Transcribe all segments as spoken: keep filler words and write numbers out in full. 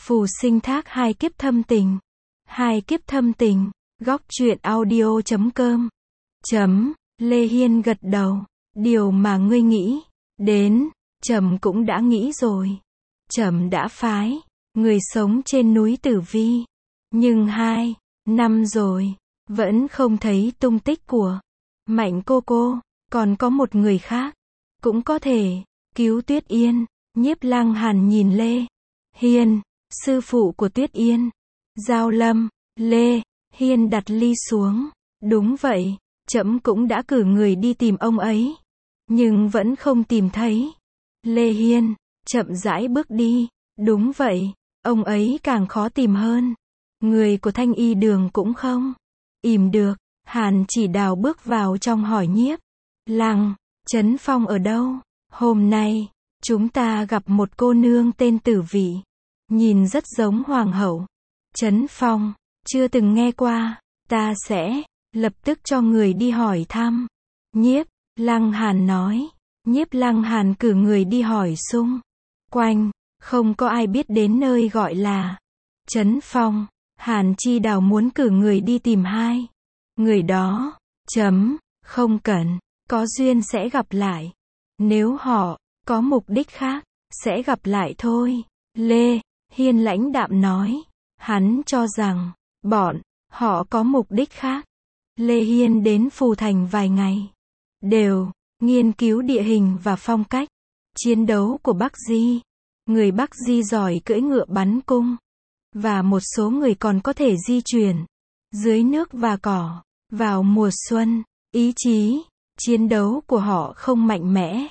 Phù sinh thác hai kiếp thâm tình. Hai kiếp thâm tình. Góc truyện audio chấm com. Chấm. Lê Hiên gật đầu. Điều mà ngươi nghĩ đến, trẫm cũng đã nghĩ rồi. Trẫm đã phái người sống trên núi Tử Vi, nhưng hai năm rồi vẫn không thấy tung tích của Mạnh cô cô. Còn có một người khác cũng có thể cứu Tuyết Yên. Nhiếp Lăng Hàn nhìn Lê Hiên, sư phụ của Tuyết Yên, Giao Lâm. Lê Hiên đặt ly xuống. Đúng vậy, trẫm cũng đã cử người đi tìm ông ấy, nhưng vẫn không tìm thấy. Lê Hiên chậm rãi bước đi. Đúng vậy, ông ấy càng khó tìm hơn. Người của Thanh Y Đường cũng không ìm được. Hàn Chỉ Đào bước vào trong hỏi Nhiếp Lăng, Trấn Phong ở đâu? Hôm nay chúng ta gặp một cô nương tên Tử Vị, nhìn rất giống hoàng hậu. Trấn Phong, chưa từng nghe qua, ta sẽ lập tức cho người đi hỏi thăm. Nhiếp Lăng Hàn nói. Nhiếp Lăng Hàn cử người đi hỏi xung quanh, không có ai biết đến nơi gọi là Trấn Phong. Hàn Chi Đào muốn cử người đi tìm hai người đó. Chấm. Không cần, có duyên sẽ gặp lại. Nếu họ có mục đích khác, sẽ gặp lại thôi. Lê Hiên lãnh đạm nói. Hắn cho rằng bọn họ có mục đích khác. Lê Hiên đến Phù Thành vài ngày, đều nghiên cứu địa hình và phong cách chiến đấu của Bắc Di. Người Bắc Di giỏi cưỡi ngựa bắn cung, và một số người còn có thể di chuyển dưới nước và cỏ. Vào mùa xuân, ý chí chiến đấu của họ không mạnh mẽ.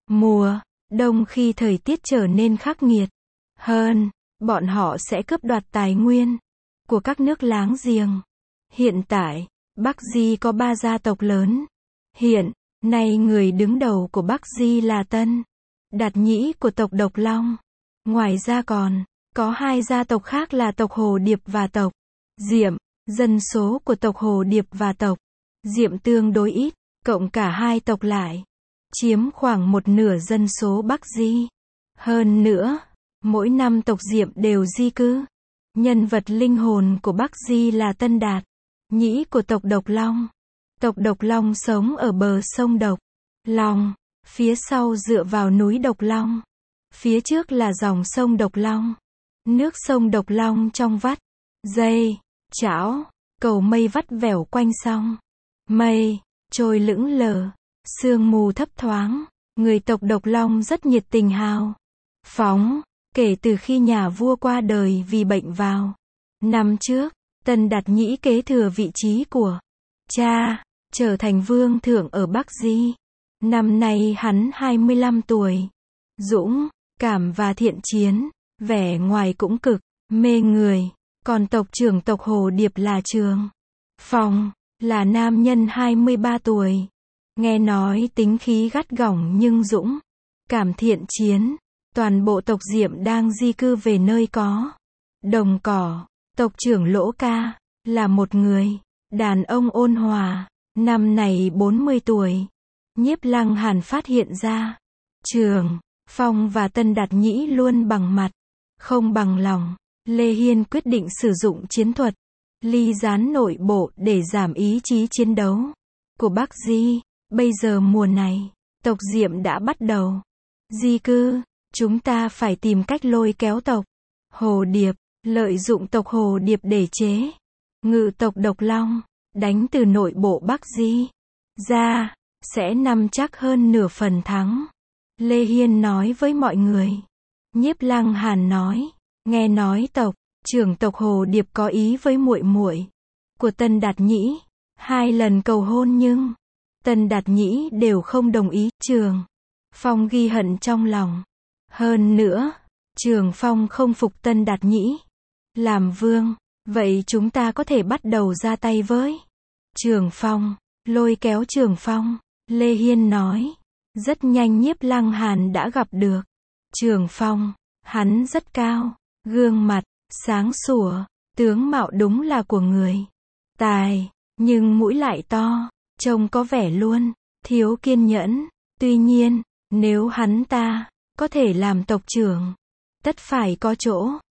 Mùa đông khi thời tiết trở nên khắc nghiệt hơn, bọn họ sẽ cướp đoạt tài nguyên của các nước láng giềng. Hiện tại, Bắc Di có ba gia tộc lớn. Hiện nay người đứng đầu của Bắc Di là Tân Đạt Nhĩ của tộc Độc Long. Ngoài ra còn có hai gia tộc khác là tộc Hồ Điệp và tộc Diệm. Dân số của tộc Hồ Điệp và tộc Diệm tương đối ít, cộng cả hai tộc lại chiếm khoảng một nửa dân số Bắc Di. Hơn nữa, mỗi năm tộc Diệm đều di cư. Nhân vật linh hồn của Bắc Di là Tân Đạt Nhĩ của tộc Độc Long. Tộc Độc Long sống ở bờ sông Độc Long, phía sau dựa vào núi Độc Long. Phía trước là dòng sông Độc Long. Nước sông Độc Long trong vắt dây chảo, cầu mây vắt vẻo quanh sông. Mây trôi lững lờ, sương mù thấp thoáng. Người tộc Độc Long rất nhiệt tình hào phóng. Kể từ khi nhà vua qua đời vì bệnh vào năm trước, Tân Đạt Nhĩ kế thừa vị trí của cha, trở thành vương thượng ở Bắc Di. Năm nay hắn hai mươi lăm tuổi. Dũng cảm và thiện chiến, vẻ ngoài cũng cực mê người. Còn tộc trưởng tộc Hồ Điệp là Trường Phong, là nam nhân hai mươi ba tuổi. Nghe nói tính khí gắt gỏng nhưng dũng cảm thiện chiến. Toàn bộ tộc Diệm đang di cư về nơi có đồng cỏ. Tộc trưởng Lỗ Ca là một người đàn ông ôn hòa, năm này bốn mươi tuổi. Nhiếp Lăng Hàn phát hiện ra, Trường Phong và Tân Đạt Nhĩ luôn bằng mặt, không bằng lòng. Lê Hiên quyết định sử dụng chiến thuật ly gián nội bộ để giảm ý chí chiến đấu của Bắc Di. Bây giờ mùa này, tộc Diệm đã bắt đầu di cư. Chúng ta phải tìm cách lôi kéo tộc Hồ Điệp, lợi dụng tộc Hồ Điệp để chế ngự tộc Độc Long, đánh từ nội bộ Bắc Di ra, sẽ nắm chắc hơn nửa phần thắng. Lê Hiên nói với mọi người. Nhiếp Lăng Hàn nói, nghe nói tộc trưởng tộc Hồ Điệp có ý với muội muội của Tân Đạt Nhĩ, hai lần cầu hôn nhưng Tân Đạt Nhĩ đều không đồng ý. Trường Phong ghi hận trong lòng. Hơn nữa, Trường Phong không phục Tân Đạt Nhĩ làm vương. Vậy chúng ta có thể bắt đầu ra tay với Trường Phong, lôi kéo Trường Phong. Lê Hiên nói. Rất nhanh Nhiếp Lăng Hàn đã gặp được Trường Phong. Hắn rất cao, gương mặt sáng sủa, tướng mạo đúng là của người tài, nhưng mũi lại to, trông có vẻ luôn thiếu kiên nhẫn. Tuy nhiên, nếu hắn ta có thể làm tộc trưởng, tất phải có chỗ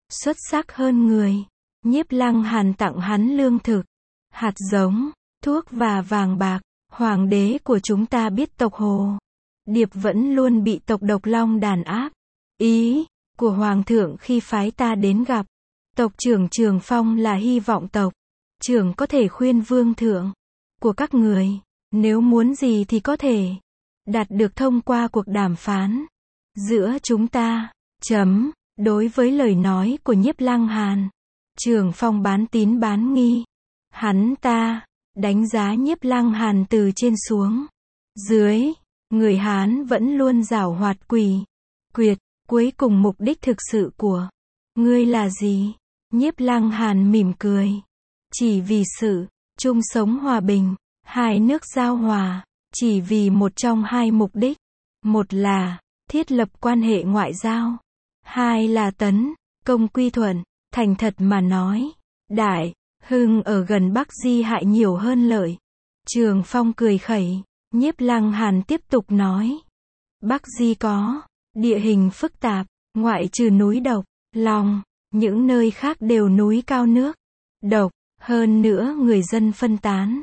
xuất sắc hơn người. Nhiếp Lăng Hàn tặng hắn lương thực, hạt giống, thuốc và vàng bạc. Hoàng đế của chúng ta biết tộc Hồ Điệp vẫn luôn bị tộc Độc Long đàn áp. Ý của Hoàng thượng khi phái ta đến gặp tộc trưởng Trường Phong là hy vọng tộc trưởng có thể khuyên vương thượng của các người, nếu muốn gì thì có thể đạt được thông qua cuộc đàm phán giữa chúng ta. Chấm. Đối với lời nói của Nhiếp Lăng Hàn, Trường Phong bán tín bán nghi. Hắn ta đánh giá Nhiếp Lăng Hàn từ trên xuống dưới. Người Hán vẫn luôn giảo hoạt quỷ quyệt. Cuối cùng mục đích thực sự của ngươi là gì? Nhiếp Lăng Hàn mỉm cười. Chỉ vì sự chung sống hòa bình, hai nước giao hòa. Chỉ vì một trong hai mục đích. Một là thiết lập quan hệ ngoại giao. Hai là tấn công quy thuận. Thành thật mà nói, Đại Hưng ở gần Bắc Di hại nhiều hơn lợi. Trường Phong cười khẩy. Nhiếp Lăng Hàn tiếp tục nói. Bắc Di có địa hình phức tạp, ngoại trừ núi Độc Long, những nơi khác đều núi cao nước độc, hơn nữa người dân phân tán,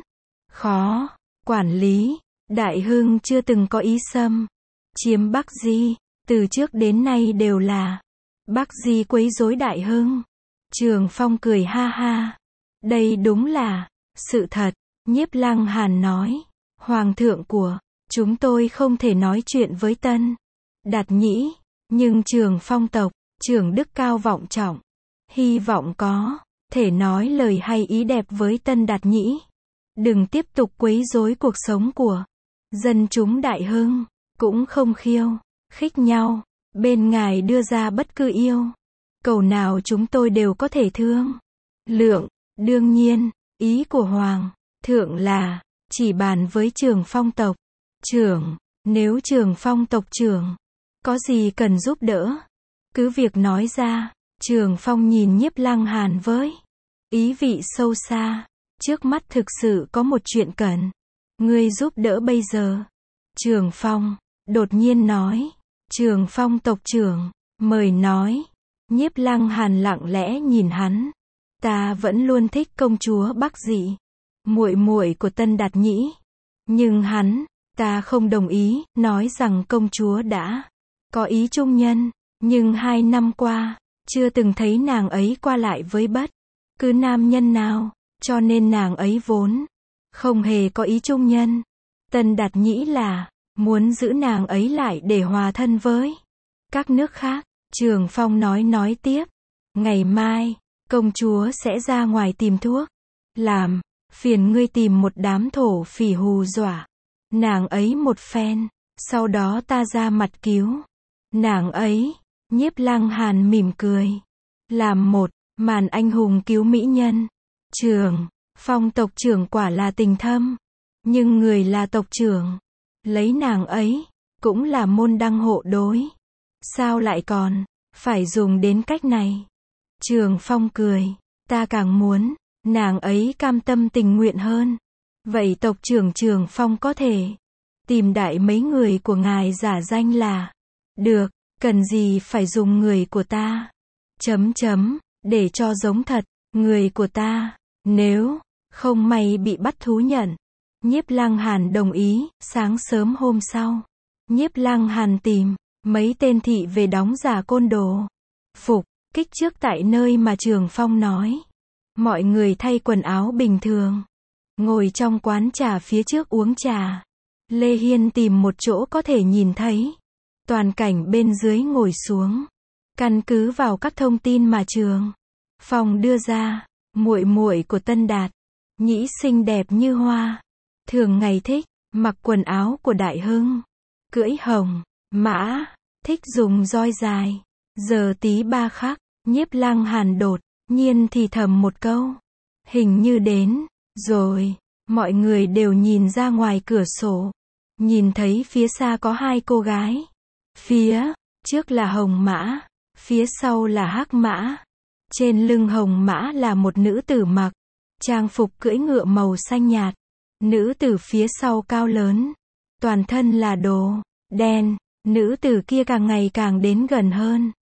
khó quản lý. Đại Hưng chưa từng có ý xâm chiếm Bắc Di, từ trước đến nay đều là Bắc Di quấy rối Đại Hưng. Trường Phong cười ha ha. Đây đúng là sự thật. Nhiếp Lăng Hàn nói. Hoàng thượng của chúng tôi không thể nói chuyện với Tân Đạt Nhĩ, nhưng Trường Phong tộc trưởng đức cao vọng trọng, hy vọng có thể nói lời hay ý đẹp với Tân Đạt Nhĩ. Đừng tiếp tục quấy rối cuộc sống của dân chúng Đại Hưng, cũng không khiêu khích nhau. Bên ngài đưa ra bất cứ yêu cầu nào chúng tôi đều có thể thương lượng. Đương nhiên, ý của Hoàng thượng là chỉ bàn với Trường Phong tộc trưởng. Nếu Trường Phong tộc trưởng có gì cần giúp đỡ, cứ việc nói ra. Trường Phong nhìn Nhiếp Lăng Hàn với ý vị sâu xa. Trước mắt thực sự có một chuyện cần ngươi giúp đỡ bây giờ. Trường Phong đột nhiên nói. Trường Phong tộc trưởng, mời nói. Nhiếp Lăng Hàn lặng lẽ nhìn hắn. Ta vẫn luôn thích công chúa Bắc Dị, muội muội của Tân Đạt Nhĩ. Nhưng hắn, ta không đồng ý, nói rằng công chúa đã có ý trung nhân. Nhưng hai năm qua, chưa từng thấy nàng ấy qua lại với bất cứ nam nhân nào, cho nên nàng ấy vốn không hề có ý trung nhân. Tân Đạt Nhĩ là muốn giữ nàng ấy lại để hòa thân với các nước khác. Trường Phong nói nói tiếp. Ngày mai, công chúa sẽ ra ngoài tìm thuốc. Làm phiền ngươi tìm một đám thổ phỉ hù dọa nàng ấy một phen, sau đó ta ra mặt cứu nàng ấy. Nhiếp Lăng Hàn mỉm cười. Làm một màn anh hùng cứu mỹ nhân. Trường Phong tộc trưởng quả là tình thâm, nhưng người là tộc trưởng, lấy nàng ấy cũng là môn đăng hộ đối. Sao lại còn phải dùng đến cách này? Trường Phong cười. Ta càng muốn nàng ấy cam tâm tình nguyện hơn. Vậy tộc trưởng Trường Phong có thể tìm đại mấy người của ngài giả danh là được. Cần gì phải dùng người của ta? Chấm chấm, để cho giống thật. Người của ta, nếu không may bị bắt thú nhận. Nhiếp Lăng Hàn đồng ý. Sáng sớm hôm sau, Nhiếp Lăng Hàn tìm mấy tên thị về đóng giả côn đồ phục kích trước tại nơi mà Trường Phong nói. Mọi người thay quần áo bình thường, ngồi trong quán trà phía trước uống trà. Lê Hiên tìm một chỗ có thể nhìn thấy toàn cảnh bên dưới ngồi xuống. Căn cứ vào các thông tin mà Trường Phong đưa ra, muội muội của Tân Đạt Nhĩ xinh đẹp như hoa, thường ngày thích mặc quần áo của Đại Hưng, cưỡi hồng mã, thích dùng roi dài. Giờ tí ba khắc, Nhiếp Lăng Hàn đột nhiên thì thầm một câu. Hình như đến rồi. Mọi người đều nhìn ra ngoài cửa sổ, nhìn thấy phía xa có hai cô gái. Phía trước là hồng mã, phía sau là hắc mã. Trên lưng hồng mã là một nữ tử mặc trang phục cưỡi ngựa màu xanh nhạt. Nữ tử phía sau cao lớn, toàn thân là đồ đen. Nữ tử kia càng ngày càng đến gần hơn.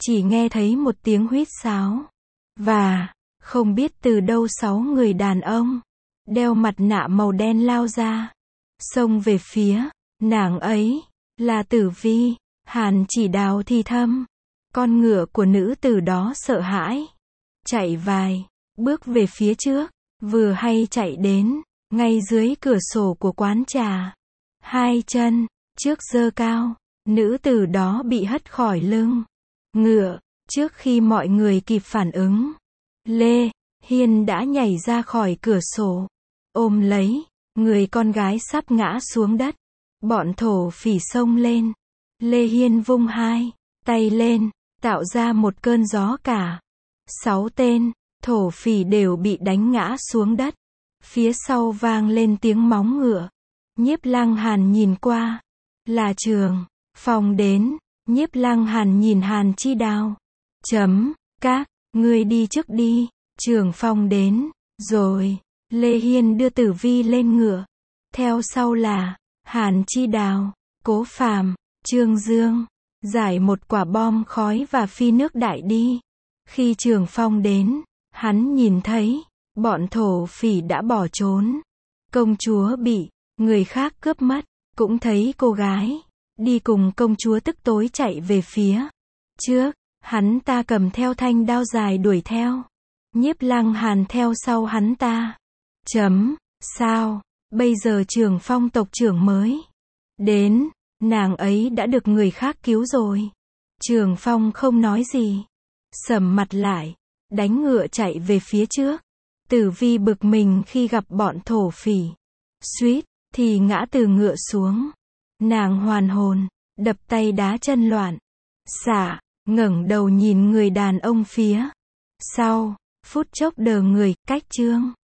chỉ nghe thấy một tiếng huýt sáo. Và, không biết từ đâu sáu người đàn ông, đeo mặt nạ màu đen lao ra, xông về phía, nàng ấy, là Tử Vi. Hàn Chỉ Đào thì thầm. Con ngựa của nữ tử đó sợ hãi, chạy vài bước về phía trước, vừa hay chạy đến, ngay dưới cửa sổ của quán trà. Hai chân, trước giơ cao, nữ tử đó bị hất khỏi lưng ngựa, trước khi mọi người kịp phản ứng. Lê Hiên đã nhảy ra khỏi cửa sổ, ôm lấy người con gái sắp ngã xuống đất. Bọn thổ phỉ xông lên. Lê Hiên vung hai tay lên, tạo ra một cơn gió cả. Sáu tên thổ phỉ đều bị đánh ngã xuống đất. Phía sau vang lên tiếng móng ngựa. Nhiếp Lăng Hàn nhìn qua, là Trường Phong đến. Nhiếp Lăng Hàn nhìn Hàn Chi Đào. Chấm, các ngươi đi trước đi. Trường Phong đến, rồi. Lê Hiên đưa Tử Vi lên ngựa. Theo sau là Hàn Chi Đào, Cố Phàm, Trương Dương, giải một quả bom khói và phi nước đại đi. Khi Trường Phong đến, hắn nhìn thấy, bọn thổ phỉ đã bỏ trốn. Công chúa bị người khác cướp mất, cũng thấy cô gái đi cùng công chúa tức tối chạy về phía trước, hắn ta cầm theo thanh đao dài đuổi theo. Nhiếp Lăng Hàn theo sau hắn ta. Chấm, sao, bây giờ Trường Phong tộc trưởng mới đến, nàng ấy đã được người khác cứu rồi. Trường Phong không nói gì, sầm mặt lại, đánh ngựa chạy về phía trước. Tử Vi bực mình khi gặp bọn thổ phỉ, suýt thì ngã từ ngựa xuống. Nàng hoàn hồn, đập tay đá chân loạn xạ, ngẩng đầu nhìn người đàn ông phía sau, phút chốc đờ người. Cách chương